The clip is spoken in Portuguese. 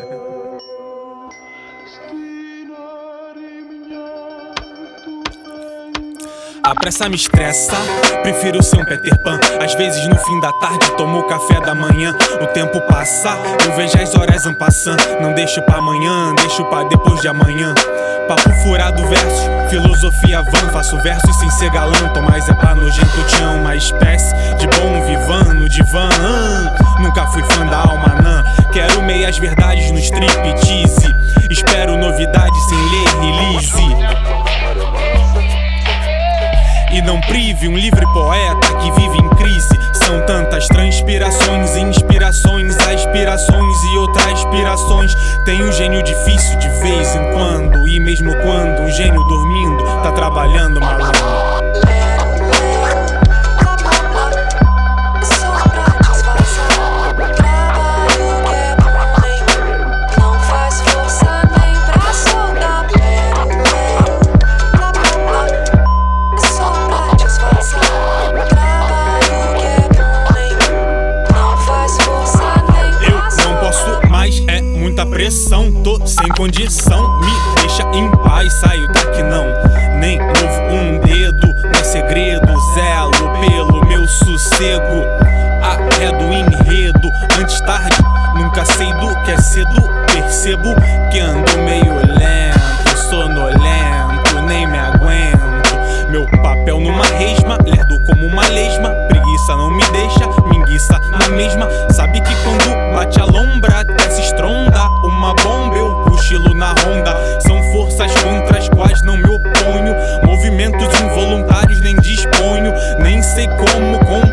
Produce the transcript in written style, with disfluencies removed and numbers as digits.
A pressa me estressa, prefiro ser um Peter Pan. Às vezes no fim da tarde tomo o café da manhã. O tempo passa, eu vejo as horas en passant. Não deixo pra amanhã, deixo pra depois de amanhã. Papo furado verso, filosofia vã. Faço versos sem ser galã, tô mais é pra nojento. Tinha uma espécie de bom vivan no divã. Nunca fui fã da alma nã. Quero meias verdades no striptease. Espero novidades sem ler release. E não prive um livre poeta que vive em crise. São tantas transpirações e inspirações, aspirações e outras aspirações. Tem um gênio difícil de vez em quando. E mesmo quando um gênio dormindo tá trabalhando, malandro. Pressão, tô sem condição, me deixa em paz, saio daqui não. Nem movo um dedo, não é segredo, zelo pelo meu sossego. Arredo enredo, antes tarde, nunca sei do que é cedo. Percebo que ando meio lento, sonolento, nem me aguento. Meu papel numa resma, lerdo como uma lesma. Preguiça não me deixa, minguiça na mesma. Sabe que quando bate a lombra até se estronda uma bomba, eu cochilo na ronda. São forças contra as quais não me oponho. Movimentos involuntários nem disponho. Nem sei como